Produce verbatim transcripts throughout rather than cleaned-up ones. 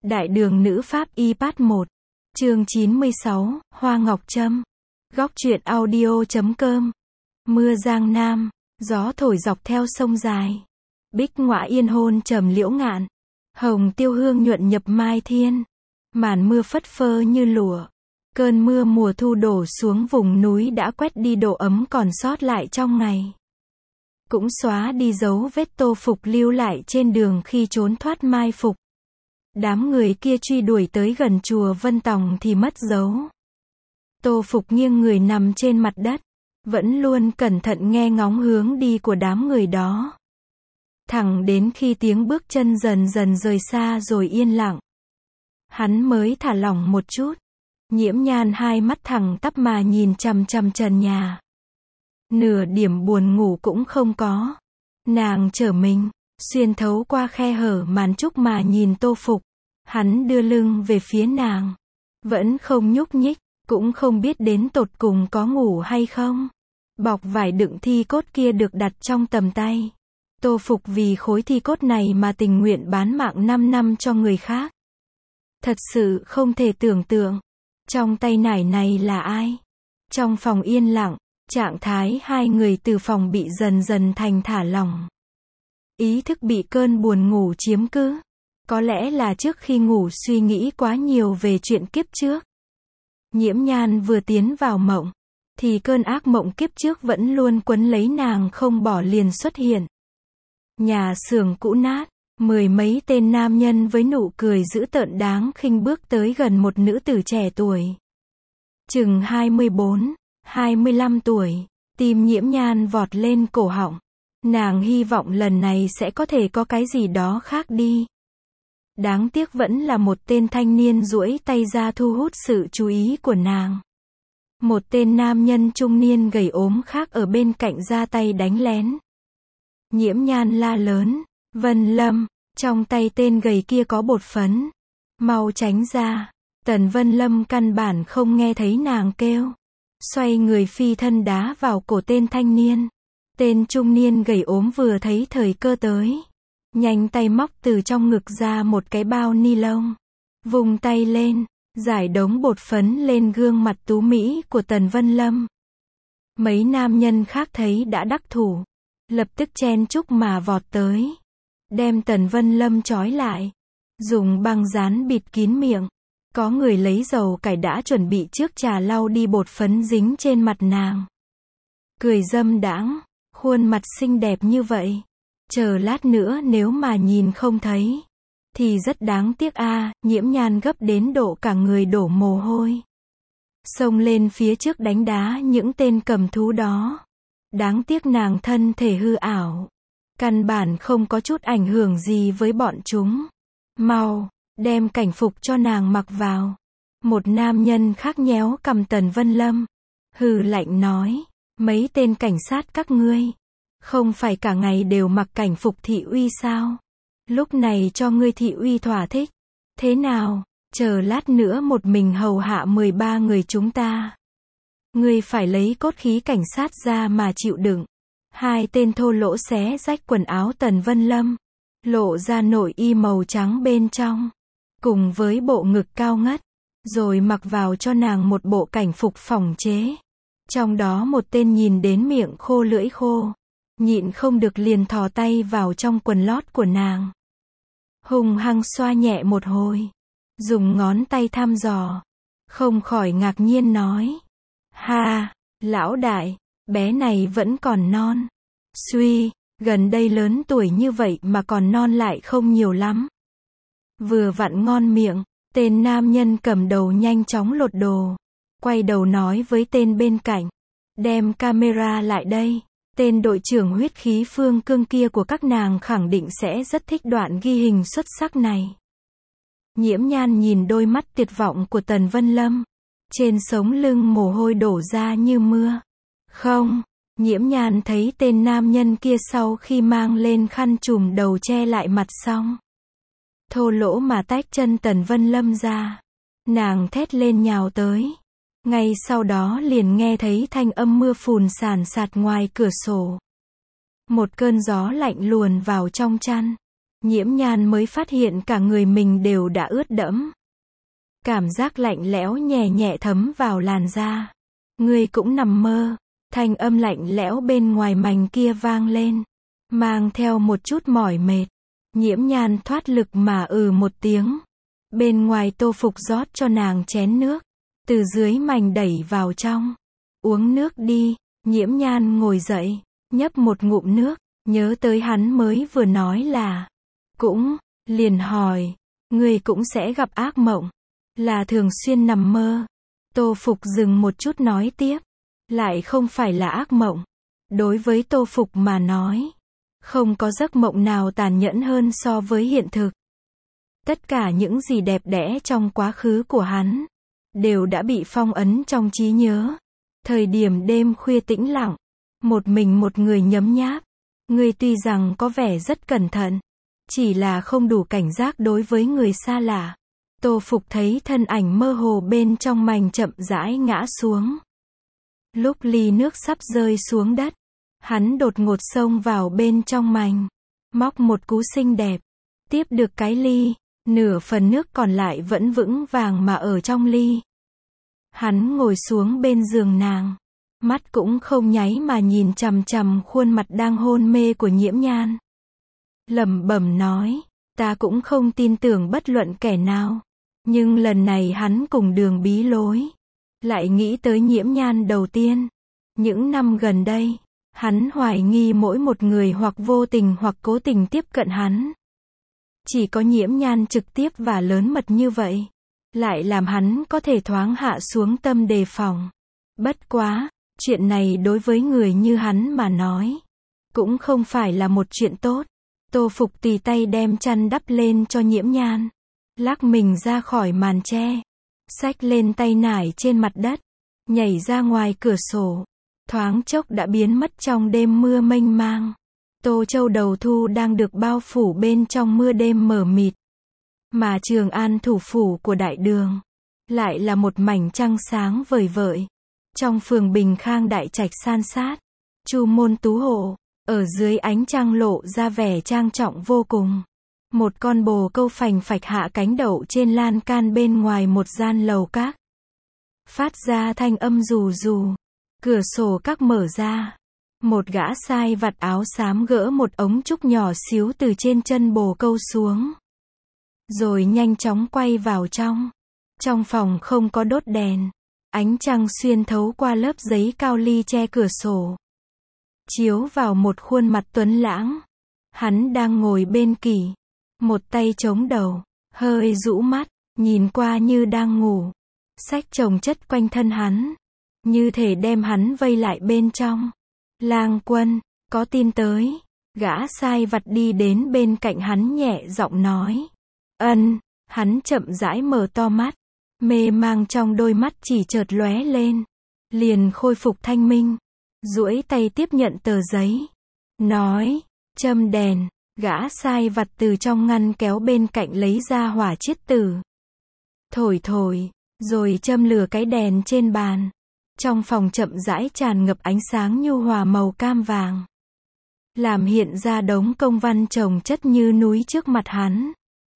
Đại đường nữ pháp y part một. Chương chín mươi sáu, Hoa Ngọc Trâm. Góc truyện audio chấm com. Mưa giang nam, gió thổi dọc theo sông dài. Bích ngọa yên hôn trầm liễu ngạn. Hồng tiêu hương nhuận nhập mai thiên. Màn mưa phất phơ như lụa. Cơn mưa mùa thu đổ xuống vùng núi đã quét đi độ ấm còn sót lại trong ngày. Cũng xóa đi dấu vết Tô Phục lưu lại trên đường khi trốn thoát mai phục. Đám người kia truy đuổi tới gần chùa Vân Tòng thì mất dấu. Tô Phục nghiêng người nằm trên mặt đất, vẫn luôn cẩn thận nghe ngóng hướng đi của đám người đó. Thẳng đến khi tiếng bước chân dần dần rời xa rồi yên lặng, hắn mới thả lỏng một chút. Nhiễm Nhan hai mắt thẳng tắp mà nhìn chằm chằm trần nhà. Nửa điểm buồn ngủ cũng không có. Nàng trở mình, xuyên thấu qua khe hở màn trúc mà nhìn Tô Phục. Hắn đưa lưng về phía nàng, vẫn không nhúc nhích, cũng không biết đến tột cùng có ngủ hay không. Bọc vải đựng thi cốt kia được đặt trong tầm tay. Tô Phục vì khối thi cốt này mà tình nguyện bán mạng năm năm cho người khác. Thật sự không thể tưởng tượng, trong tay nải này là ai. Trong phòng yên lặng, trạng thái hai người từ phòng bị dần dần thành thả lỏng. Ý thức bị cơn buồn ngủ chiếm cứ. Có lẽ là trước khi ngủ suy nghĩ quá nhiều về chuyện kiếp trước. Nhiễm Nhan vừa tiến vào mộng, thì cơn ác mộng kiếp trước vẫn luôn quấn lấy nàng không bỏ liền xuất hiện. Nhà xưởng cũ nát, mười mấy tên nam nhân với nụ cười dữ tợn đáng khinh bước tới gần một nữ tử trẻ tuổi. Chừng hai mươi bốn, hai mươi lăm tuổi, tim Nhiễm Nhan vọt lên cổ họng. Nàng hy vọng lần này sẽ có thể có cái gì đó khác đi. Đáng tiếc vẫn là một tên thanh niên duỗi tay ra thu hút sự chú ý của nàng. Một tên nam nhân trung niên gầy ốm khác ở bên cạnh ra tay đánh lén. Nhiễm Nhan la lớn, Vân Lâm, trong tay tên gầy kia có bột phấn. Mau tránh ra. Tần Vân Lâm căn bản không nghe thấy nàng kêu. Xoay người phi thân đá vào cổ tên thanh niên. Tên trung niên gầy ốm vừa thấy thời cơ tới, nhanh tay móc từ trong ngực ra một cái bao ni lông. Vùng tay lên, rải đống bột phấn lên gương mặt tú mỹ của Tần Vân Lâm. Mấy nam nhân khác thấy đã đắc thủ, lập tức chen chúc mà vọt tới, đem Tần Vân Lâm trói lại, dùng băng dán bịt kín miệng. Có người lấy dầu cải đã chuẩn bị trước trà lau đi bột phấn dính trên mặt nàng. Cười dâm đãng, khuôn mặt xinh đẹp như vậy. Chờ lát nữa nếu mà nhìn không thấy, thì rất đáng tiếc a. À, Nhiễm Nhan gấp đến độ cả người đổ mồ hôi. Xông lên phía trước đánh đá những tên cầm thú đó. Đáng tiếc nàng thân thể hư ảo. Căn bản không có chút ảnh hưởng gì với bọn chúng. Mau, đem cảnh phục cho nàng mặc vào. Một nam nhân khác nhéo cầm Tần Vân Lâm. Hừ lạnh nói, mấy tên cảnh sát các ngươi. Không phải cả ngày đều mặc cảnh phục thị uy sao? Lúc này cho ngươi thị uy thỏa thích. Thế nào, chờ lát nữa một mình hầu hạ mười ba người chúng ta. Ngươi phải lấy cốt khí cảnh sát ra mà chịu đựng. Hai tên thô lỗ xé rách quần áo Tần Vân Lâm, lộ ra nội y màu trắng bên trong, cùng với bộ ngực cao ngất, rồi mặc vào cho nàng một bộ cảnh phục phỏng chế. Trong đó một tên nhìn đến miệng khô lưỡi khô, nhịn không được liền thò tay vào trong quần lót của nàng. Hùng hăng xoa nhẹ một hồi, dùng ngón tay thăm dò, không khỏi ngạc nhiên nói. Ha, lão đại, bé này vẫn còn non. Suy, gần đây lớn tuổi như vậy mà còn non lại không nhiều lắm. Vừa vặn ngon miệng, tên nam nhân cầm đầu nhanh chóng lột đồ. Quay đầu nói với tên bên cạnh, đem camera lại đây. Tên đội trưởng huyết khí phương cương kia của các nàng khẳng định sẽ rất thích đoạn ghi hình xuất sắc này. Nhiễm Nhan nhìn đôi mắt tuyệt vọng của Tần Vân Lâm. Trên sống lưng mồ hôi đổ ra như mưa. Không, Nhiễm Nhan thấy tên nam nhân kia sau khi mang lên khăn trùm đầu che lại mặt xong, thô lỗ mà tách chân Tần Vân Lâm ra. Nàng thét lên nhào tới. Ngay sau đó liền nghe thấy thanh âm mưa phùn sàn sạt ngoài cửa sổ. Một cơn gió lạnh luồn vào trong chăn. Nhiễm Nhan mới phát hiện cả người mình đều đã ướt đẫm. Cảm giác lạnh lẽo nhẹ nhẹ thấm vào làn da. Ngươi cũng nằm mơ. Thanh âm lạnh lẽo bên ngoài mành kia vang lên, mang theo một chút mỏi mệt. Nhiễm Nhan thoát lực mà ừ một tiếng. Bên ngoài Tô Phục rót cho nàng chén nước, từ dưới mành đẩy vào trong. Uống nước đi. Nhiễm Nhan ngồi dậy, nhấp một ngụm nước, nhớ tới hắn mới vừa nói là cũng, liền hỏi, ngươi cũng sẽ gặp ác mộng, là thường xuyên nằm mơ. Tô Phục dừng một chút nói tiếp, lại không phải là ác mộng. Đối với Tô Phục mà nói, không có giấc mộng nào tàn nhẫn hơn so với hiện thực. Tất cả những gì đẹp đẽ trong quá khứ của hắn, đều đã bị phong ấn trong trí nhớ. Thời điểm đêm khuya tĩnh lặng, một mình một người nhấm nháp, ngươi tuy rằng có vẻ rất cẩn thận, chỉ là không đủ cảnh giác đối với người xa lạ. Tô Phục thấy thân ảnh mơ hồ bên trong mành chậm rãi ngã xuống. Lúc ly nước sắp rơi xuống đất, hắn đột ngột xông vào bên trong mành, móc một cú xinh đẹp, tiếp được cái ly, nửa phần nước còn lại vẫn vững vàng mà ở trong ly. Hắn ngồi xuống bên giường nàng, mắt cũng không nháy mà nhìn chằm chằm khuôn mặt đang hôn mê của Nhiễm Nhan. Lẩm bẩm nói, ta cũng không tin tưởng bất luận kẻ nào, nhưng lần này hắn cùng đường bí lối, lại nghĩ tới Nhiễm Nhan đầu tiên. Những năm gần đây, hắn hoài nghi mỗi một người hoặc vô tình hoặc cố tình tiếp cận hắn. Chỉ có Nhiễm Nhan trực tiếp và lớn mật như vậy, lại làm hắn có thể thoáng hạ xuống tâm đề phòng. Bất quá, chuyện này đối với người như hắn mà nói, cũng không phải là một chuyện tốt. Tô Phục tùy tay đem chăn đắp lên cho Nhiễm Nhan, lắc mình ra khỏi màn che, xách lên tay nải trên mặt đất, nhảy ra ngoài cửa sổ, thoáng chốc đã biến mất trong đêm mưa mênh mang. Tô Châu đầu thu đang được bao phủ bên trong mưa đêm mờ mịt, mà Trường An thủ phủ của đại đường, lại là một mảnh trăng sáng vời vợi. Trong phường Bình Khang đại trạch san sát, Chu môn tú hộ, ở dưới ánh trăng lộ ra vẻ trang trọng vô cùng. Một con bồ câu phành phạch hạ cánh đậu trên lan can bên ngoài một gian lầu các, phát ra thanh âm rù rù. Cửa sổ các mở ra, một gã sai vặt áo xám gỡ một ống trúc nhỏ xíu từ trên chân bồ câu xuống, rồi nhanh chóng quay vào trong. Trong phòng không có đốt đèn, ánh trăng xuyên thấu qua lớp giấy cao ly che cửa sổ, chiếu vào một khuôn mặt tuấn lãng. Hắn đang ngồi bên kỷ, một tay chống đầu, hơi rũ mắt, nhìn qua như đang ngủ. Sách chồng chất quanh thân hắn, như thể đem hắn vây lại bên trong. Lang Quân, có tin tới. Gã sai vặt đi đến bên cạnh hắn nhẹ giọng nói. Ân. Hắn chậm rãi mở to mắt, mê mang trong đôi mắt chỉ chợt lóe lên, liền khôi phục thanh minh, duỗi tay tiếp nhận tờ giấy, nói, châm đèn. Gã sai vặt từ trong ngăn kéo bên cạnh lấy ra hỏa chiết tử, thổi thổi, rồi châm lửa cái đèn trên bàn. Trong phòng chậm rãi tràn ngập ánh sáng nhu hòa màu cam vàng, làm hiện ra đống công văn chồng chất như núi trước mặt hắn.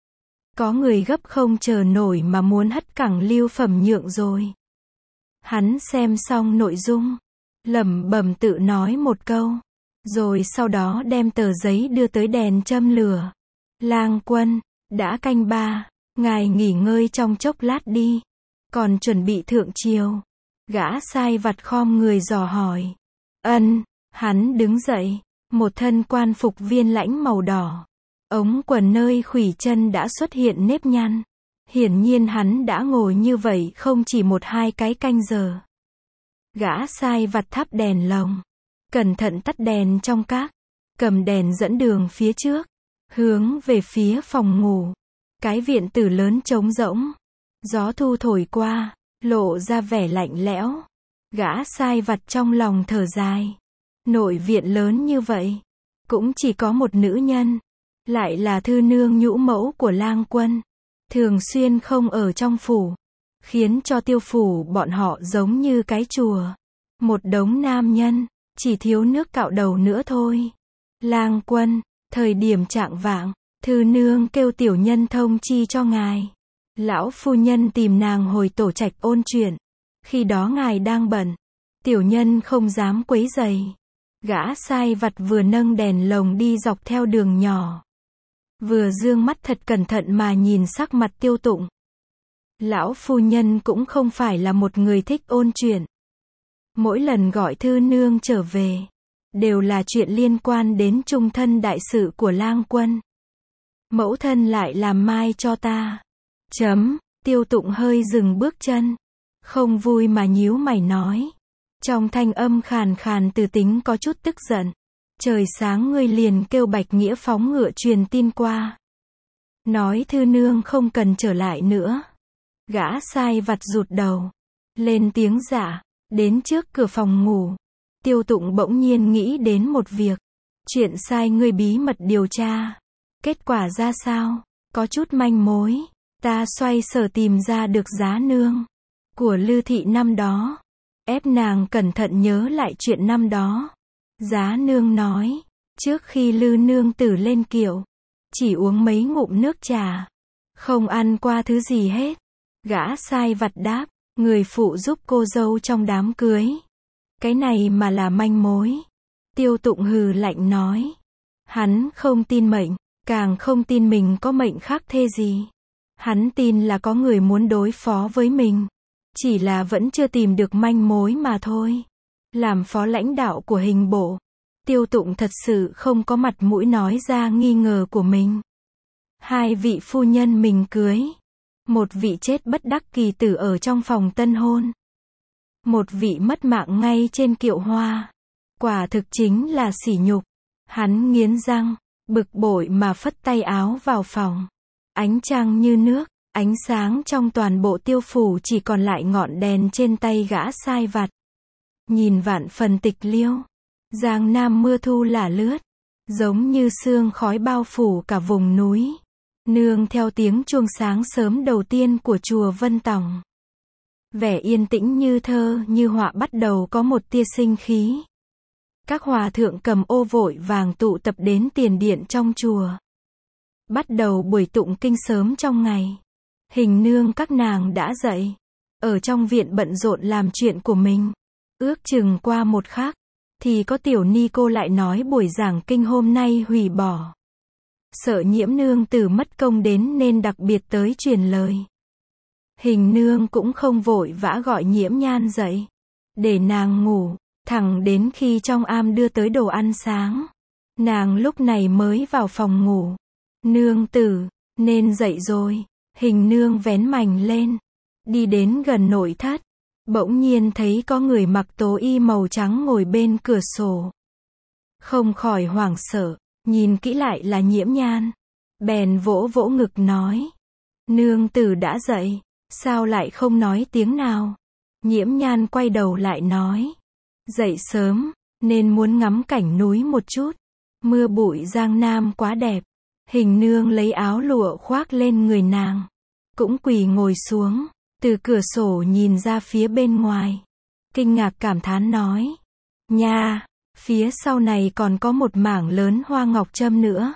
Có người gấp không chờ nổi mà muốn hất cẳng lưu phẩm nhượng rồi. Hắn xem xong nội dung, lẩm bẩm tự nói một câu, rồi sau đó đem tờ giấy đưa tới đèn châm lửa. Lang Quân, đã canh ba, ngài nghỉ ngơi trong chốc lát đi, còn chuẩn bị thượng triều. Gã sai vặt khom người dò hỏi. Ân. Hắn đứng dậy, một thân quan phục viên lãnh màu đỏ, ống quần nơi khuỷu chân đã xuất hiện nếp nhăn. Hiển nhiên hắn đã ngồi như vậy không chỉ một hai cái canh giờ. Gã sai vặt thắp đèn lồng, cẩn thận tắt đèn trong các, cầm đèn dẫn đường phía trước, hướng về phía phòng ngủ. Cái viện tử lớn trống rỗng, gió thu thổi qua, lộ ra vẻ lạnh lẽo. Gã sai vặt trong lòng thở dài. Nội viện lớn như vậy, cũng chỉ có một nữ nhân, lại là thư nương nhũ mẫu của Lang Quân, thường xuyên không ở trong phủ, khiến cho tiêu phủ bọn họ giống như cái chùa. Một đống nam nhân, chỉ thiếu nước cạo đầu nữa thôi. Lang Quân, thời điểm chạng vạng, Thư nương kêu tiểu nhân thông chi cho ngài. Lão phu nhân tìm nàng hồi tổ trạch ôn chuyện. Khi đó ngài đang bận. Tiểu nhân không dám quấy rầy. Gã sai vặt vừa nâng đèn lồng đi dọc theo đường nhỏ. Vừa dương mắt thật cẩn thận mà nhìn sắc mặt Tiêu Tụng. Lão phu nhân cũng không phải là một người thích ôn chuyện. Mỗi lần gọi thư nương trở về, đều là chuyện liên quan đến trung thân đại sự của lang quân. Mẫu thân lại làm mai cho ta. Chấm, Tiêu Tụng hơi dừng bước chân. Không vui mà nhíu mày nói. Trong thanh âm khàn khàn từ tính có chút tức giận. Trời sáng ngươi liền kêu Bạch Nghĩa phóng ngựa truyền tin qua. Nói thư nương không cần trở lại nữa. Gã sai vặt rụt đầu. Lên tiếng dạ. Đến trước cửa phòng ngủ. Tiêu Tụng bỗng nhiên nghĩ đến một việc. Chuyện sai ngươi bí mật điều tra. Kết quả ra sao? Có chút manh mối. Ta xoay sở tìm ra được giá nương. Của Lư Thị năm đó. Ép nàng cẩn thận nhớ lại chuyện năm đó. Giá nương nói. Trước khi Lư nương tử lên kiệu. Chỉ uống mấy ngụm nước trà. Không ăn qua thứ gì hết. Gã sai vặt đáp. Người phụ giúp cô dâu trong đám cưới. Cái này mà là manh mối. Tiêu Tụng hừ lạnh nói. Hắn không tin mệnh. Càng không tin mình có mệnh khác thê gì. Hắn tin là có người muốn đối phó với mình. Chỉ là vẫn chưa tìm được manh mối mà thôi. Làm phó lãnh đạo của hình bộ. Tiêu Tụng thật sự không có mặt mũi nói ra nghi ngờ của mình. Hai vị phu nhân mình cưới. Một vị chết bất đắc kỳ tử ở trong phòng tân hôn. Một vị mất mạng ngay trên kiệu hoa. Quả thực chính là sỉ nhục. Hắn nghiến răng, bực bội mà phất tay áo vào phòng. Ánh trăng như nước, ánh sáng trong toàn bộ tiêu phủ chỉ còn lại ngọn đèn trên tay gã sai vặt. Nhìn vạn phần tịch liêu. Giang Nam mưa thu lả lướt. Giống như sương khói bao phủ cả vùng núi. Nương theo tiếng chuông sáng sớm đầu tiên của chùa Vân Tòng. Vẻ yên tĩnh như thơ, như họa bắt đầu có một tia sinh khí. Các hòa thượng cầm ô vội vàng tụ tập đến tiền điện trong chùa. Bắt đầu buổi tụng kinh sớm trong ngày. Hình nương các nàng đã dậy. Ở trong viện bận rộn làm chuyện của mình. Ước chừng qua một khắc. Thì có tiểu ni cô lại nói buổi giảng kinh hôm nay hủy bỏ. Sợ Nhiễm nương tử mất công đến nên đặc biệt tới truyền lời. Hình nương cũng không vội vã gọi Nhiễm Nhan dậy. Để nàng ngủ. Thẳng đến khi trong am đưa tới đồ ăn sáng. Nàng lúc này mới vào phòng ngủ. Nương tử, nên dậy rồi. Hình nương vén mành lên. Đi đến gần nội thất. Bỗng nhiên thấy có người mặc tố y màu trắng ngồi bên cửa sổ. Không khỏi hoảng sợ. Nhìn kỹ lại là Nhiễm Nhan. Bèn vỗ vỗ ngực nói. Nương tử đã dậy. Sao lại không nói tiếng nào? Nhiễm Nhan quay đầu lại nói. Dậy sớm, nên muốn ngắm cảnh núi một chút. Mưa bụi Giang Nam quá đẹp. Hình nương lấy áo lụa khoác lên người nàng. Cũng quỳ ngồi xuống. Từ cửa sổ nhìn ra phía bên ngoài. Kinh ngạc cảm thán nói. Nha, phía sau này còn có một mảng lớn hoa ngọc trâm nữa.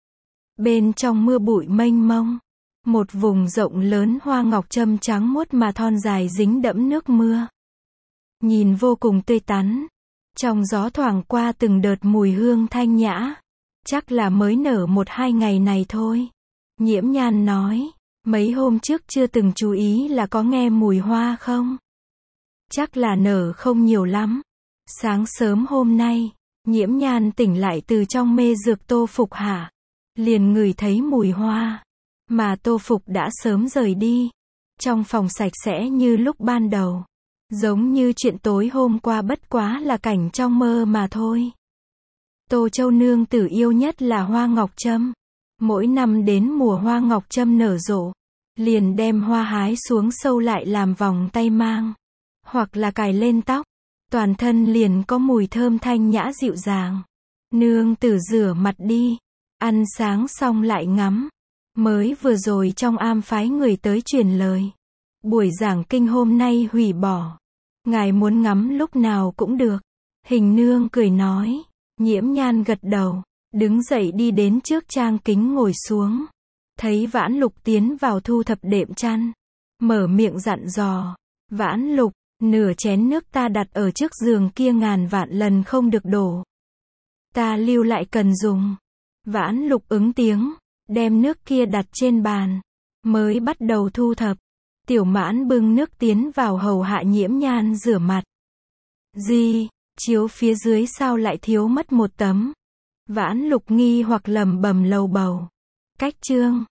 Bên trong mưa bụi mênh mông. Một vùng rộng lớn hoa ngọc trâm trắng muốt mà thon dài dính đẫm nước mưa. Nhìn vô cùng tươi tắn. Trong gió thoảng qua từng đợt mùi hương thanh nhã. Chắc là mới nở một hai ngày này thôi. Nhiễm Nhan nói. Mấy hôm trước chưa từng chú ý là có nghe mùi hoa không? Chắc là nở không nhiều lắm. Sáng sớm hôm nay, Nhiễm Nhan tỉnh lại từ trong mê dược Tô Phục hạ. Liền ngửi thấy mùi hoa. Mà Tô Phục đã sớm rời đi. Trong phòng sạch sẽ như lúc ban đầu. Giống như chuyện tối hôm qua bất quá là cảnh trong mơ mà thôi. Tô Châu nương tử yêu nhất là hoa ngọc trâm. Mỗi năm đến mùa hoa ngọc trâm nở rộ, liền đem hoa hái xuống sâu lại làm vòng tay mang. Hoặc là cài lên tóc. Toàn thân liền có mùi thơm thanh nhã dịu dàng. Nương tử rửa mặt đi. Ăn sáng xong lại ngắm. Mới vừa rồi trong am phái người tới truyền lời. Buổi giảng kinh hôm nay hủy bỏ. Ngài muốn ngắm lúc nào cũng được. Hình nương cười nói. Nhiễm Nhan gật đầu. Đứng dậy đi đến trước trang kính ngồi xuống. Thấy Vãn Lục tiến vào thu thập đệm chăn. Mở miệng dặn dò. Vãn Lục, nửa chén nước ta đặt ở trước giường kia ngàn vạn lần không được đổ. Ta lưu lại cần dùng. Vãn Lục ứng tiếng, đem nước kia đặt trên bàn. Mới bắt đầu thu thập. Tiểu Mãn bưng nước tiến vào hầu hạ Nhiễm Nhan rửa mặt. Gì, chiếu phía dưới sao lại thiếu mất một tấm? Vãn Lục nghi hoặc lẩm bẩm lầu bầu. Cách chương